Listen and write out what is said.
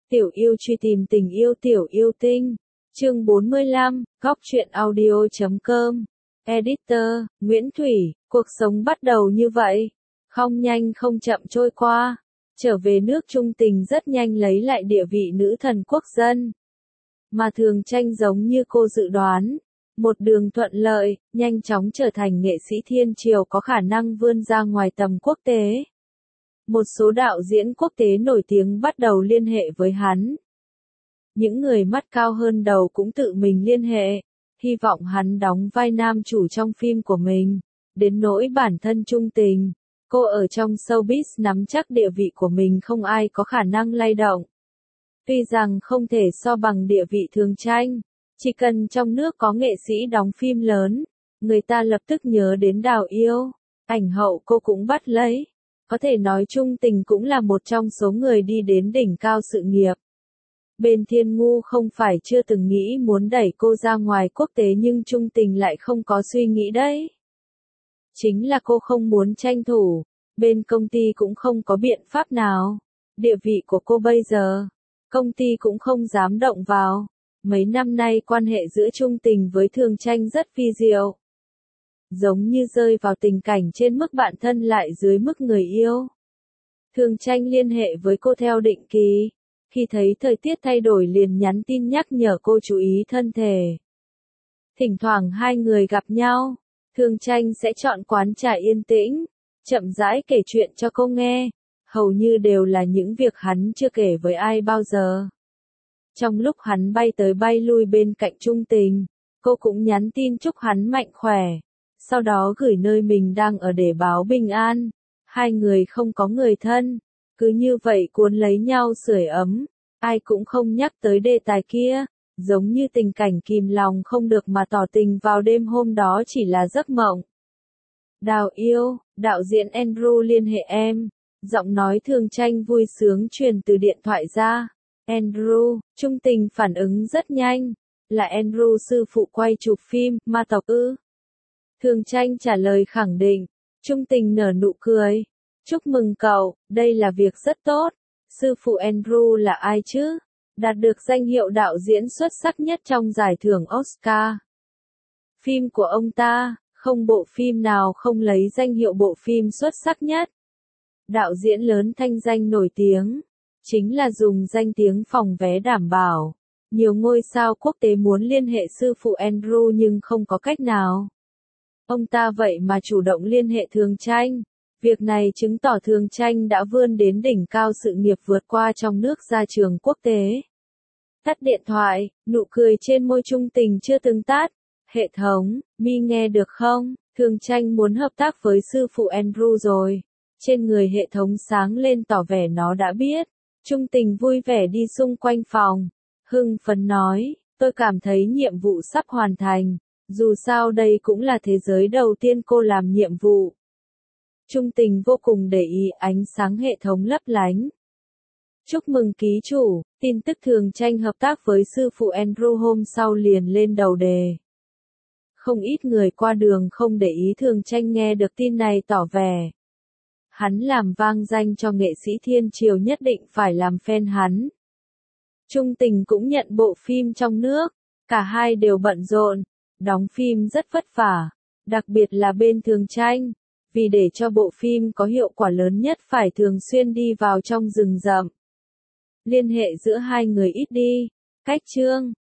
Tiểu yêu truy tìm tình yêu tiểu yêu tinh. Chương 45, góc truyện audio.com. Editor, Nguyễn Thủy, cuộc sống bắt đầu như vậy. Không nhanh không chậm trôi qua. Trở về nước Trung Tình rất nhanh lấy lại địa vị nữ thần quốc dân. Mà Thường Tranh giống như cô dự đoán. Một đường thuận lợi, nhanh chóng trở thành nghệ sĩ thiên triều có khả năng vươn ra ngoài tầm quốc tế. Một số đạo diễn quốc tế nổi tiếng bắt đầu liên hệ với hắn. Những người mắt cao hơn đầu cũng tự mình liên hệ, hy vọng hắn đóng vai nam chủ trong phim của mình. Đến nỗi bản thân Trung Tình, cô ở trong showbiz nắm chắc địa vị của mình không ai có khả năng lay động. Tuy rằng không thể so bằng địa vị Thường Tranh, chỉ cần trong nước có nghệ sĩ đóng phim lớn, người ta lập tức nhớ đến Đào Yêu, ảnh hậu cô cũng bắt lấy. Có thể nói Trung Tình cũng là một trong số người đi đến đỉnh cao sự nghiệp. Bên Thiên Ngu không phải chưa từng nghĩ muốn đẩy cô ra ngoài quốc tế nhưng Trung Tình lại không có suy nghĩ đấy. Chính là cô không muốn tranh thủ, bên công ty cũng không có biện pháp nào. Địa vị của cô bây giờ, công ty cũng không dám động vào. Mấy năm nay quan hệ giữa Trung Tình với Thường Tranh rất phi diệu. Giống như rơi vào tình cảnh trên mức bạn thân lại dưới mức người yêu. Thường Tranh liên hệ với cô theo định kỳ. Khi thấy thời tiết thay đổi liền nhắn tin nhắc nhở cô chú ý thân thể. Thỉnh thoảng hai người gặp nhau, Thường Tranh sẽ chọn quán trà yên tĩnh, chậm rãi kể chuyện cho cô nghe. Hầu như đều là những việc hắn chưa kể với ai bao giờ. Trong lúc hắn bay tới bay lui bên cạnh Trung Tình, cô cũng nhắn tin chúc hắn mạnh khỏe. Sau đó gửi nơi mình đang ở để báo bình an. Hai người không có người thân, cứ như vậy cuốn lấy nhau sưởi ấm. Ai cũng không nhắc tới đề tài kia, giống như tình cảnh kìm lòng không được mà tỏ tình vào đêm hôm đó chỉ là giấc mộng. Đào Yêu, đạo diễn Andrew liên hệ em. Giọng nói Thường Tranh vui sướng truyền từ điện thoại ra. Andrew, Trung Tình phản ứng rất nhanh. Là Andrew sư phụ quay chụp phim, Ma Tộc ư? Thường Tranh trả lời khẳng định. Trung Tình nở nụ cười. Chúc mừng cậu, đây là việc rất tốt. Sư phụ Andrew là ai chứ? Đạt được danh hiệu đạo diễn xuất sắc nhất trong giải thưởng Oscar. Phim của ông ta, không bộ phim nào không lấy danh hiệu bộ phim xuất sắc nhất. Đạo diễn lớn thanh danh nổi tiếng, chính là dùng danh tiếng phòng vé đảm bảo. Nhiều ngôi sao quốc tế muốn liên hệ sư phụ Andrew nhưng không có cách nào. Ông ta vậy mà chủ động liên hệ Thường Tranh. Việc này chứng tỏ Thường Tranh đã vươn đến đỉnh cao sự nghiệp vượt qua trong nước ra trường quốc tế. Tắt điện thoại, nụ cười trên môi Trung Tình chưa từng tắt. Hệ thống, Mi nghe được không? Thường Tranh muốn hợp tác với sư phụ Andrew rồi. Trên người hệ thống sáng lên tỏ vẻ nó đã biết. Trung Tình vui vẻ đi xung quanh phòng. Hưng phấn nói, tôi cảm thấy nhiệm vụ sắp hoàn thành. Dù sao đây cũng là thế giới đầu tiên cô làm nhiệm vụ. Trung Tình vô cùng để ý ánh sáng hệ thống lấp lánh. Chúc mừng ký chủ, tin tức Thường Tranh hợp tác với sư phụ Andrew hôm sau liền lên đầu đề. Không ít người qua đường không để ý Thường Tranh nghe được tin này tỏ vẻ. Hắn làm vang danh cho nghệ sĩ thiên triều nhất định phải làm fan hắn. Trung Tình cũng nhận bộ phim trong nước, cả hai đều bận rộn, đóng phim rất vất vả, đặc biệt là bên Thường Tranh, vì để cho bộ phim có hiệu quả lớn nhất phải thường xuyên đi vào trong rừng rậm. Liên hệ giữa hai người ít đi, cách chương,